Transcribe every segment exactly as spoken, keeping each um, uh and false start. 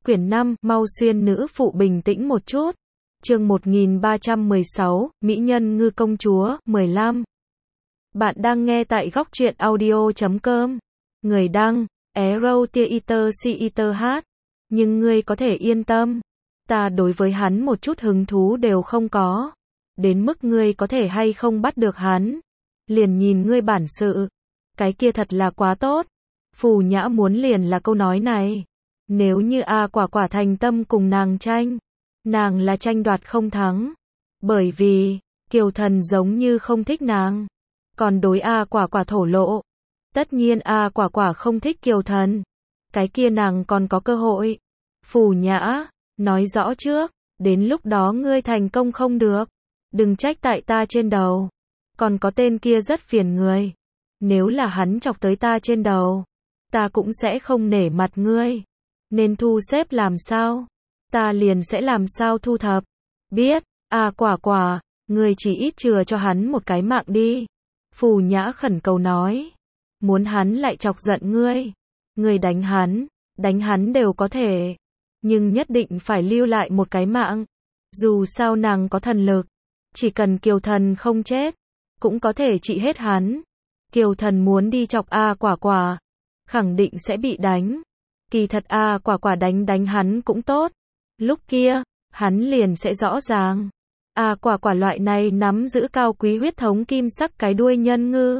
Quyển năm, mau xuyên nữ phụ bình tĩnh một chút. Chương một nghìn ba trăm mười sáu, Mỹ nhân ngư công chúa, mười lăm. Bạn đang nghe tại góc truyện audio chấm com. Người đăng, Arrow Theater Theater hát. Nhưng ngươi có thể yên tâm. Ta đối với hắn một chút hứng thú đều không có. Đến mức ngươi có thể hay không bắt được hắn. Liền nhìn ngươi bản sự. Cái kia thật là quá tốt. Phù Nhã muốn liền là câu nói này. Nếu như A Quả Quả thành tâm cùng nàng tranh, nàng là tranh đoạt không thắng. Bởi vì, Kiều Thần giống như không thích nàng. Còn đối A Quả Quả thổ lộ. Tất nhiên A Quả Quả không thích Kiều Thần. Cái kia nàng còn có cơ hội. Phù Nhã, nói rõ trước, đến lúc đó ngươi thành công không được. Đừng trách tại ta trên đầu. Còn có tên kia rất phiền người. Nếu là hắn chọc tới ta trên đầu, ta cũng sẽ không nể mặt ngươi. Nên thu xếp làm sao? Ta liền sẽ làm sao thu thập. Biết, A Quả Quả, ngươi chỉ ít chừa cho hắn một cái mạng đi. Phù Nhã khẩn cầu nói. Muốn hắn lại chọc giận ngươi. Ngươi đánh hắn, đánh hắn đều có thể. Nhưng nhất định phải lưu lại một cái mạng. Dù sao nàng có thần lực. Chỉ cần Kiều Thần không chết, cũng có thể trị hết hắn. Kiều Thần muốn đi chọc A Quả Quả, khẳng định sẽ bị đánh. Kỳ thật A Quả Quả đánh đánh hắn cũng tốt. Lúc kia, hắn liền sẽ rõ ràng. A Quả Quả loại này nắm giữ cao quý huyết thống kim sắc cái đuôi nhân ngư.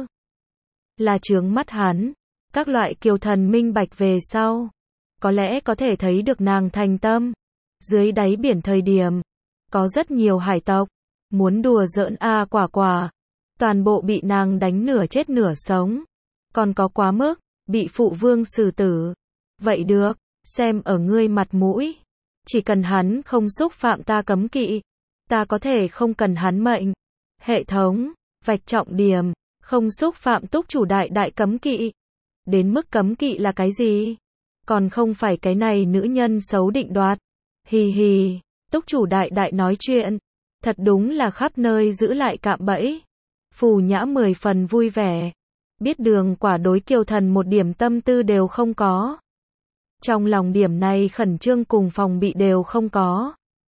Là chướng mắt hắn. Các loại Kiều Thần minh bạch về sau. Có lẽ có thể thấy được nàng thành tâm. Dưới đáy biển thời điểm, có rất nhiều hải tộc. Muốn đùa giỡn A Quả Quả. Toàn bộ bị nàng đánh nửa chết nửa sống. Còn có quá mức, bị phụ vương xử tử. Vậy được, xem ở ngươi mặt mũi. Chỉ cần hắn không xúc phạm ta cấm kỵ. Ta có thể không cần hắn mệnh. Hệ thống, vạch trọng điểm, không xúc phạm túc chủ đại đại cấm kỵ. Đến mức cấm kỵ là cái gì? Còn không phải cái này nữ nhân xấu định đoạt. Hì hì, túc chủ đại đại nói chuyện. Thật đúng là khắp nơi giữ lại cạm bẫy. Phù Nhã mười phần vui vẻ. Biết Đường Quả đối Kiều Thần một điểm tâm tư đều không có. Trong lòng điểm này khẩn trương cùng phòng bị đều không có.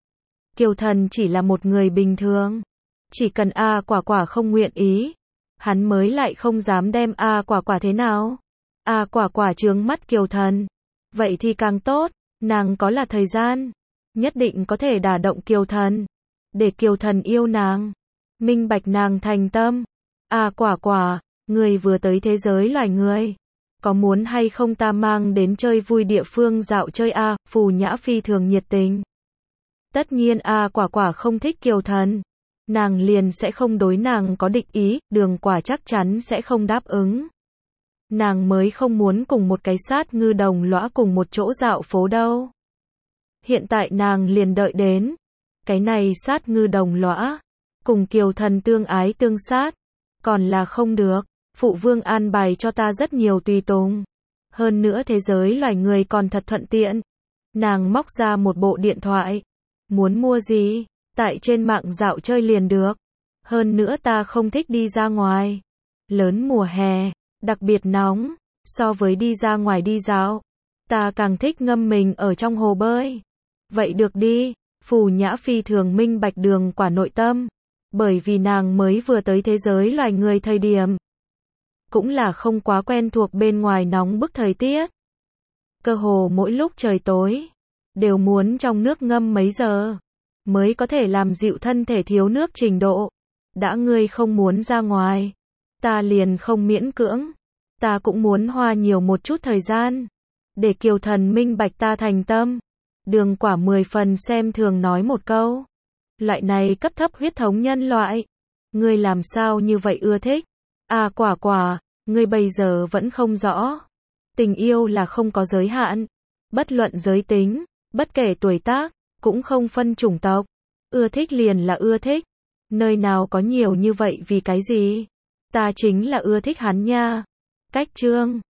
Kiều Thần chỉ là một người bình thường. Chỉ cần A Quả Quả không nguyện ý, hắn mới lại không dám đem A Quả Quả thế nào. A Quả Quả chướng mắt Kiều Thần. Vậy thì càng tốt, nàng có là thời gian. Nhất định có thể đả động Kiều Thần. Để Kiều Thần yêu nàng. Minh bạch nàng thành tâm. A Quả Quả, người vừa tới thế giới loài người. Có muốn hay không ta mang đến chơi vui địa phương dạo chơi A, Phù Nhã phi thường nhiệt tình. Tất nhiên A Quả Quả không thích Kiều Thần. Nàng liền sẽ không đối nàng có địch ý, Đường Quả chắc chắn sẽ không đáp ứng. Nàng mới không muốn cùng một cái sát ngư đồng lõa cùng một chỗ dạo phố đâu. Hiện tại nàng liền đợi đến. Cái này sát ngư đồng lõa. Cùng Kiều Thần tương ái tương sát. Còn là không được. Phụ vương an bài cho ta rất nhiều tùy tùng. Hơn nữa thế giới loài người còn thật thuận tiện. Nàng móc ra một bộ điện thoại. Muốn mua gì? Tại trên mạng dạo chơi liền được. Hơn nữa ta không thích đi ra ngoài. Lớn mùa hè, đặc biệt nóng. So với đi ra ngoài đi dạo, ta càng thích ngâm mình ở trong hồ bơi. Vậy được đi. Phù Nhã phi thường minh bạch Đường Quả nội tâm. Bởi vì nàng mới vừa tới thế giới loài người thời điểm. Cũng là không quá quen thuộc bên ngoài nóng bức thời tiết. Cơ hồ mỗi lúc trời tối, đều muốn trong nước ngâm mấy giờ, mới có thể làm dịu thân thể thiếu nước trình độ. Đã ngươi không muốn ra ngoài, ta liền không miễn cưỡng. Ta cũng muốn hoa nhiều một chút thời gian, để Kiều Thần minh bạch ta thành tâm. Đường Quả mười phần xem thường nói một câu. Loại này cấp thấp huyết thống nhân loại. Ngươi làm sao như vậy ưa thích? À Quả Quả, ngươi bây giờ vẫn không rõ. Tình yêu là không có giới hạn. Bất luận giới tính, bất kể tuổi tác, cũng không phân chủng tộc. Ưa thích liền là ưa thích. Nơi nào có nhiều như vậy vì cái gì? Ta chính là ưa thích hắn nha. Cách chương